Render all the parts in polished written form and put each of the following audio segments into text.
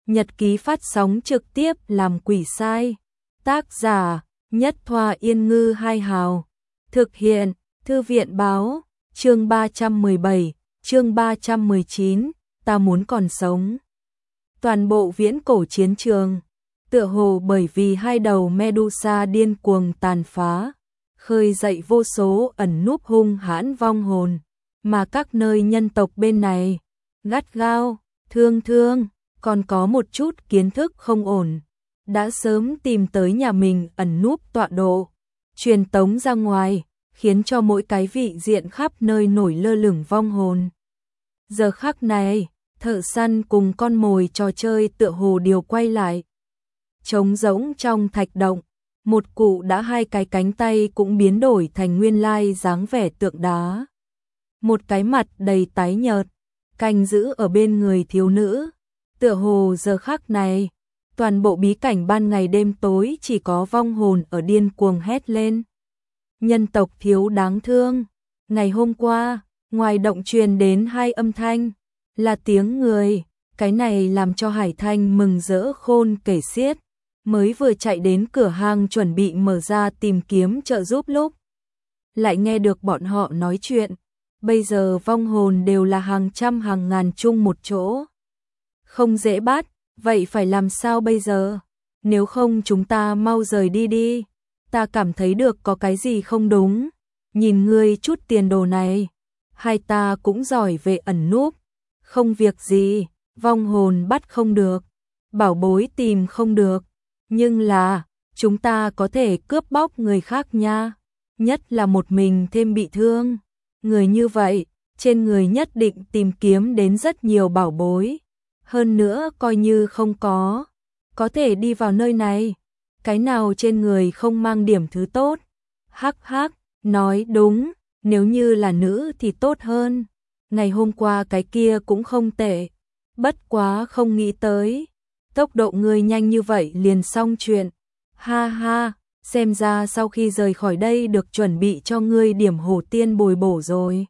nhật ký phát sóng trực tiếp làm quỷ sai. Tác giả Nhất Thoa Yên Ngư Hai Hào. Thực hiện Thư viện Báo. Chương 317, chương 319, ta muốn còn sống. Toàn bộ viễn cổ chiến trường, tựa hồ bởi vì hai đầu Medusa điên cuồng tàn phá, khơi dậy vô số ẩn núp hung hãn vong hồn, mà các nơi nhân tộc bên này, gắt gao, thương, còn có một chút kiến thức không ổn, đã sớm tìm tới nhà mình ẩn núp tọa độ, truyền tống ra ngoài, khiến cho mỗi cái vị diện khắp nơi nổi lơ lửng vong hồn. Giờ khắc này, thợ săn cùng con mồi trò chơi tựa hồ điều quay lại. Trống rỗng trong thạch động, một cụ đã hai cái cánh tay cũng biến đổi thành nguyên lai dáng vẻ tượng đá. Một cái mặt đầy tái nhợt, canh giữ ở bên người thiếu nữ, tựa hồ giờ khắc này, toàn bộ bí cảnh ban ngày đêm tối chỉ có vong hồn ở điên cuồng hét lên. Nhân tộc thiếu đáng thương. Ngày hôm qua, ngoài động truyền đến hai âm thanh, là tiếng người, cái này làm cho Hải Thanh mừng rỡ khôn kể xiết, mới vừa chạy đến cửa hang chuẩn bị mở ra tìm kiếm trợ giúp lúc. Lại nghe được bọn họ nói chuyện, bây giờ vong hồn đều là hàng trăm hàng ngàn chung một chỗ. Không dễ bắt, vậy phải làm sao bây giờ? Nếu không chúng ta mau rời đi đi. Ta cảm thấy được có cái gì không đúng. Nhìn ngươi chút tiền đồ này, hai ta cũng giỏi về ẩn núp. Không việc gì, vong hồn bắt không được, bảo bối tìm không được. Nhưng là, chúng ta có thể cướp bóc người khác nha. Nhất là một mình thêm bị thương. Người như vậy, trên người nhất định tìm kiếm đến rất nhiều bảo bối. Hơn nữa coi như không có thể đi vào nơi này. Cái nào trên người không mang điểm thứ tốt? Hắc hắc, nói đúng, nếu như là nữ thì tốt hơn. Ngày hôm qua cái kia cũng không tệ, bất quá không nghĩ tới. Tốc độ ngươi nhanh như vậy liền xong chuyện. Ha ha, xem ra sau khi rời khỏi đây được chuẩn bị cho ngươi điểm hổ tiên bồi bổ rồi.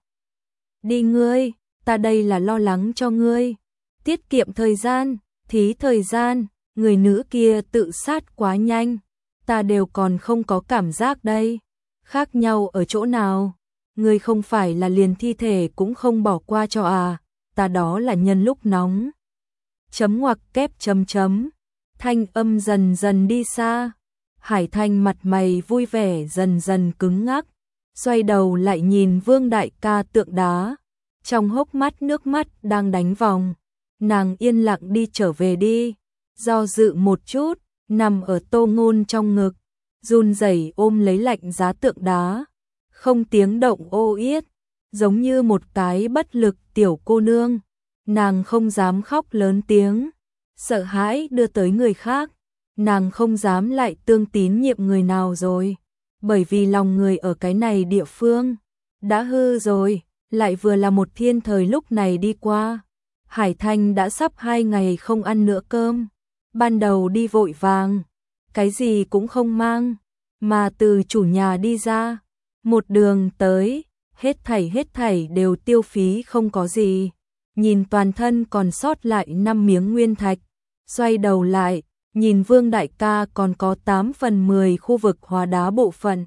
Đi ngươi, ta đây là lo lắng cho ngươi. Tiết kiệm thời gian, thí thời gian. Người nữ kia tự sát quá nhanh, ta đều còn không có cảm giác đây. Khác nhau ở chỗ nào? Người không phải là liền thi thể cũng không bỏ qua cho à? Ta đó là nhân lúc nóng. Chấm ngoặc kép chấm chấm. Thanh âm dần dần đi xa. Hải Thanh mặt mày vui vẻ dần dần cứng ngắc, xoay đầu lại nhìn Vương đại ca tượng đá, trong hốc mắt nước mắt đang đánh vòng. Nàng yên lặng đi trở về đi. Do dự một chút, nằm ở Tô Ngôn trong ngực, run rẩy ôm lấy lạnh giá tượng đá, không tiếng động ô yết, giống như một cái bất lực tiểu cô nương. Nàng không dám khóc lớn tiếng, sợ hãi đưa tới người khác, nàng không dám lại tương tín nhiệm người nào rồi, bởi vì lòng người ở cái này địa phương đã hư rồi, lại vừa là một thiên thời lúc này đi qua. Hải Thanh đã sắp 2 ngày không ăn nữa cơm. Ban đầu đi vội vàng, cái gì cũng không mang, mà từ chủ nhà đi ra, một đường tới, hết thảy đều tiêu phí không có gì. Nhìn toàn thân còn sót lại 5 miếng nguyên thạch, xoay đầu lại, nhìn Vương đại ca còn có 8/10 khu vực hóa đá bộ phận.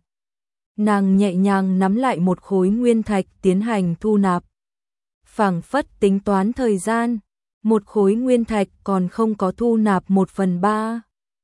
Nàng nhẹ nhàng nắm lại một khối nguyên thạch tiến hành thu nạp. Phảng phất tính toán thời gian, một khối nguyên thạch còn không có thu nạp 1/3.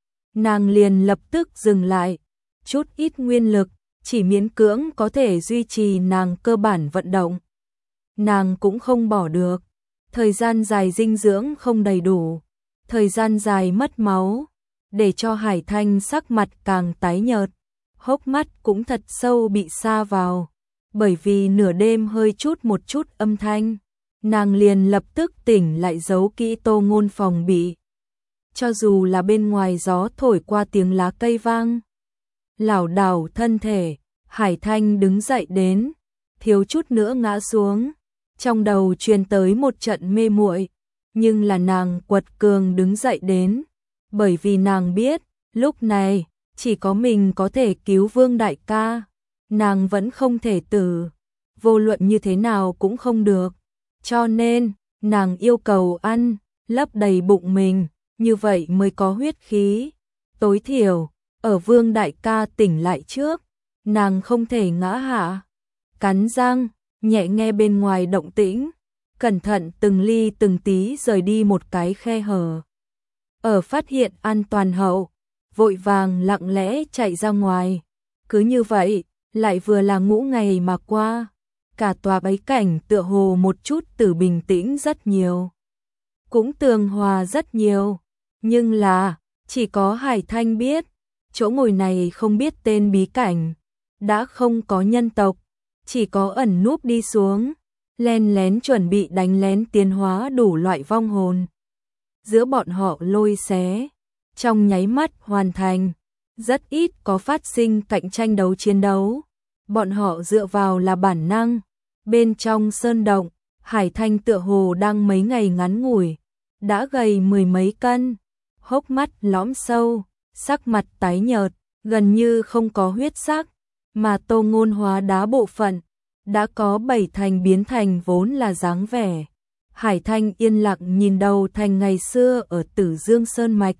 Nàng liền lập tức dừng lại, chút ít nguyên lực, chỉ miễn cưỡng có thể duy trì nàng cơ bản vận động. Nàng cũng không bỏ được, thời gian dài dinh dưỡng không đầy đủ, thời gian dài mất máu, để cho Hải Thanh sắc mặt càng tái nhợt, hốc mắt cũng thật sâu bị sa vào, bởi vì nửa đêm hơi chút một chút âm thanh. Nàng liền lập tức tỉnh lại giấu kỹ Tô Ngôn phòng bị. Cho dù là bên ngoài gió thổi qua tiếng lá cây vang, lảo đảo thân thể, Hải Thanh đứng dậy đến, thiếu chút nữa ngã xuống, trong đầu truyền tới một trận mê muội, nhưng là nàng quật cường đứng dậy đến, bởi vì nàng biết, lúc này, chỉ có mình có thể cứu Vương đại ca, nàng vẫn không thể tử, vô luận như thế nào cũng không được. Cho nên, nàng yêu cầu ăn, lấp đầy bụng mình, như vậy mới có huyết khí. Tối thiểu, ở Vương đại ca tỉnh lại trước, nàng không thể ngã hạ. Cắn răng, nhẹ nghe bên ngoài động tĩnh, cẩn thận từng ly từng tí rời đi một cái khe hở. Ở phát hiện an toàn hậu, vội vàng lặng lẽ chạy ra ngoài. Cứ như vậy, lại vừa là ngũ ngày mà qua, cả tòa bấy cảnh tựa hồ một chút từ bình tĩnh rất nhiều, cũng tường hòa rất nhiều, nhưng là chỉ có Hải Thanh biết, chỗ ngồi này không biết tên bí cảnh, đã không có nhân tộc, chỉ có ẩn núp đi xuống, len lén chuẩn bị đánh lén tiến hóa đủ loại vong hồn. Giữa bọn họ lôi xé, trong nháy mắt hoàn thành, rất ít có phát sinh cạnh tranh đấu chiến đấu. Bọn họ dựa vào là bản năng. Bên trong sơn động, Hải Thanh tựa hồ đang mấy ngày ngắn ngủi, đã gầy mười mấy cân, hốc mắt lõm sâu, sắc mặt tái nhợt, gần như không có huyết sắc, mà Tô Ngôn hóa đá bộ phận, đã có 7 thành biến thành vốn là dáng vẻ. Hải Thanh yên lặng nhìn đầu thành ngày xưa ở Tử Dương Sơn Mạch.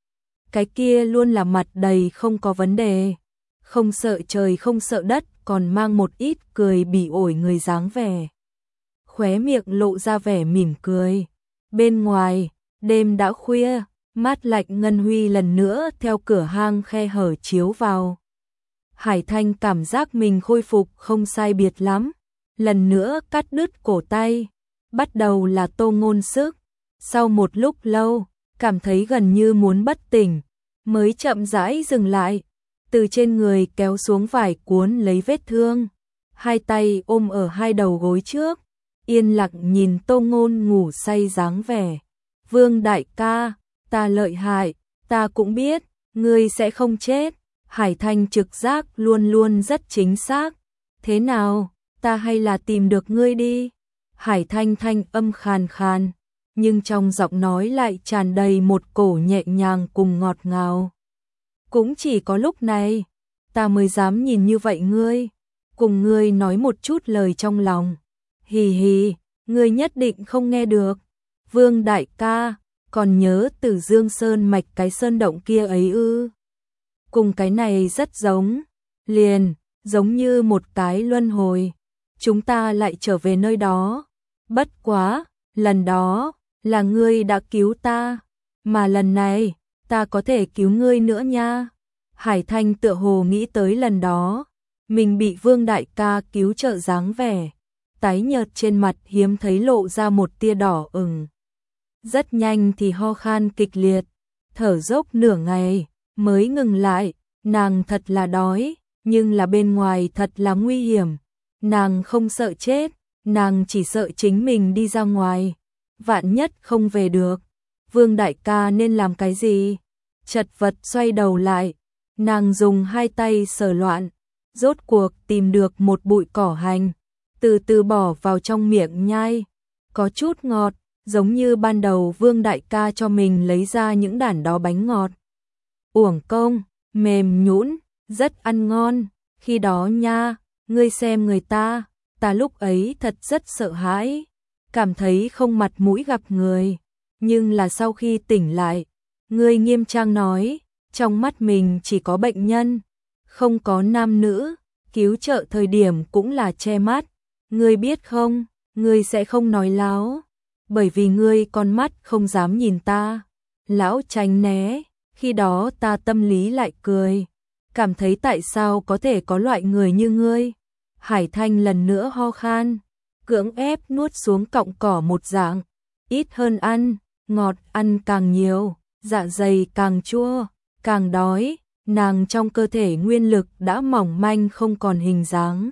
Cái kia luôn là mặt đầy không có vấn đề, không sợ trời không sợ đất, còn mang một ít cười bỉ ổi người dáng vẻ. Khóe miệng lộ ra vẻ mỉm cười. Bên ngoài, đêm đã khuya, mát lạnh ngân huy lần nữa theo cửa hang khe hở chiếu vào. Hải Thanh cảm giác mình khôi phục không sai biệt lắm, lần nữa cắt đứt cổ tay. Bắt đầu là Tô Ngôn sức, sau một lúc lâu, cảm thấy gần như muốn bất tỉnh, mới chậm rãi dừng lại, từ trên người kéo xuống vải cuốn lấy vết thương, hai tay ôm ở hai đầu gối trước, yên lặng nhìn Tô Ngôn ngủ say dáng vẻ. Vương đại ca, ta lợi hại, ta cũng biết, ngươi sẽ không chết. Hải Thanh trực giác luôn luôn rất chính xác. Thế nào, ta hay là tìm được ngươi đi. Hải Thanh thanh âm khàn khàn, nhưng trong giọng nói lại tràn đầy một cổ nhẹ nhàng cùng ngọt ngào. Cũng chỉ có lúc này, ta mới dám nhìn như vậy ngươi, cùng ngươi nói một chút lời trong lòng. Hì hì, ngươi nhất định không nghe được. Vương đại ca, còn nhớ Tử Dương Sơn Mạch cái sơn động kia ấy ư? Cùng cái này rất giống, liền, giống như một cái luân hồi. Chúng ta lại trở về nơi đó. Bất quá, lần đó, là ngươi đã cứu ta, mà lần này, ta có thể cứu ngươi nữa nha. Hải Thanh tựa hồ nghĩ tới lần đó, mình bị Vương đại ca cứu trợ dáng vẻ, tái nhợt trên mặt hiếm thấy lộ ra một tia đỏ ửng. Rất nhanh thì ho khan kịch liệt, thở dốc nửa ngày, mới ngừng lại. Nàng thật là đói, nhưng là bên ngoài thật là nguy hiểm. Nàng không sợ chết, nàng chỉ sợ chính mình đi ra ngoài, vạn nhất không về được. Vương đại ca nên làm cái gì? Chật vật xoay đầu lại, nàng dùng hai tay sờ loạn, rốt cuộc tìm được một bụi cỏ hành, từ từ bỏ vào trong miệng nhai, có chút ngọt, giống như ban đầu Vương đại ca cho mình lấy ra những đản đó bánh ngọt. Uổng công, mềm nhũn, rất ăn ngon, khi đó nha, ngươi xem người ta, ta lúc ấy thật rất sợ hãi, cảm thấy không mặt mũi gặp người, nhưng là sau khi tỉnh lại, ngươi nghiêm trang nói, trong mắt mình chỉ có bệnh nhân, không có nam nữ, cứu trợ thời điểm cũng là che mắt, ngươi biết không, ngươi sẽ không nói láo, bởi vì ngươi con mắt không dám nhìn ta, lão tránh né, khi đó ta tâm lý lại cười, cảm thấy tại sao có thể có loại người như ngươi. Hải Thanh lần nữa ho khan, cưỡng ép nuốt xuống cọng cỏ một dạng, ít hơn ăn, ngọt ăn càng nhiều, dạ dày càng chua, càng đói, nàng trong cơ thể nguyên lực đã mỏng manh không còn hình dáng.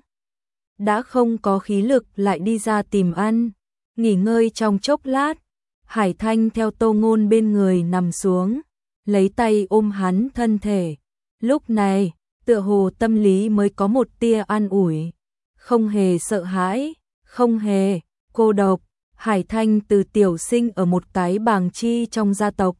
Đã không có khí lực lại đi ra tìm ăn, nghỉ ngơi trong chốc lát, Hải Thanh theo Tô Ngôn bên người nằm xuống, lấy tay ôm hắn thân thể. Lúc này, tựa hồ tâm lý mới có một tia an ủi, không hề sợ hãi, không hề cô độc. Hải Thanh từ tiểu sinh ở một cái bàng chi trong gia tộc,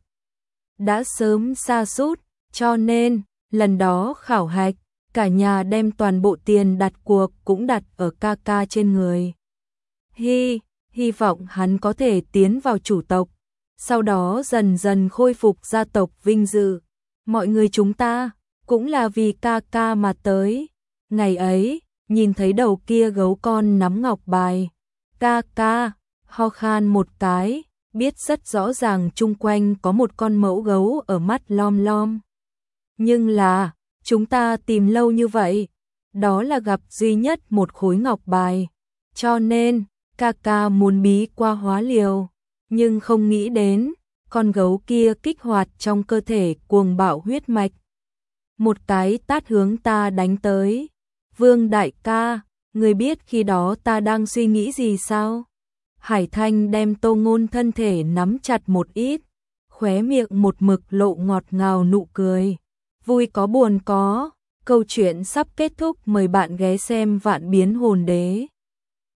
đã sớm sa sút, cho nên lần đó khảo hạch, cả nhà đem toàn bộ tiền đặt cuộc cũng đặt ở ca ca trên người. Hy vọng hắn có thể tiến vào chủ tộc, sau đó dần dần khôi phục gia tộc vinh dự. Mọi người chúng ta cũng là vì ca ca mà tới. Ngày ấy, nhìn thấy đầu kia gấu con nắm ngọc bài, ca ca ho khan một cái, biết rất rõ ràng chung quanh có một con mẫu gấu ở mắt lom lom. Nhưng là, chúng ta tìm lâu như vậy, đó là gặp duy nhất một khối ngọc bài, cho nên ca ca muốn bí qua hóa liều, nhưng không nghĩ đến con gấu kia kích hoạt trong cơ thể cuồng bạo huyết mạch. Một cái tát hướng ta đánh tới. Vương đại ca, người biết khi đó ta đang suy nghĩ gì sao? Hải Thanh đem Tô Ngôn thân thể nắm chặt một ít, khóe miệng một mực lộ ngọt ngào nụ cười. Vui có buồn có, câu chuyện sắp kết thúc, mời bạn ghé xem Vạn Biến Hồn Đế.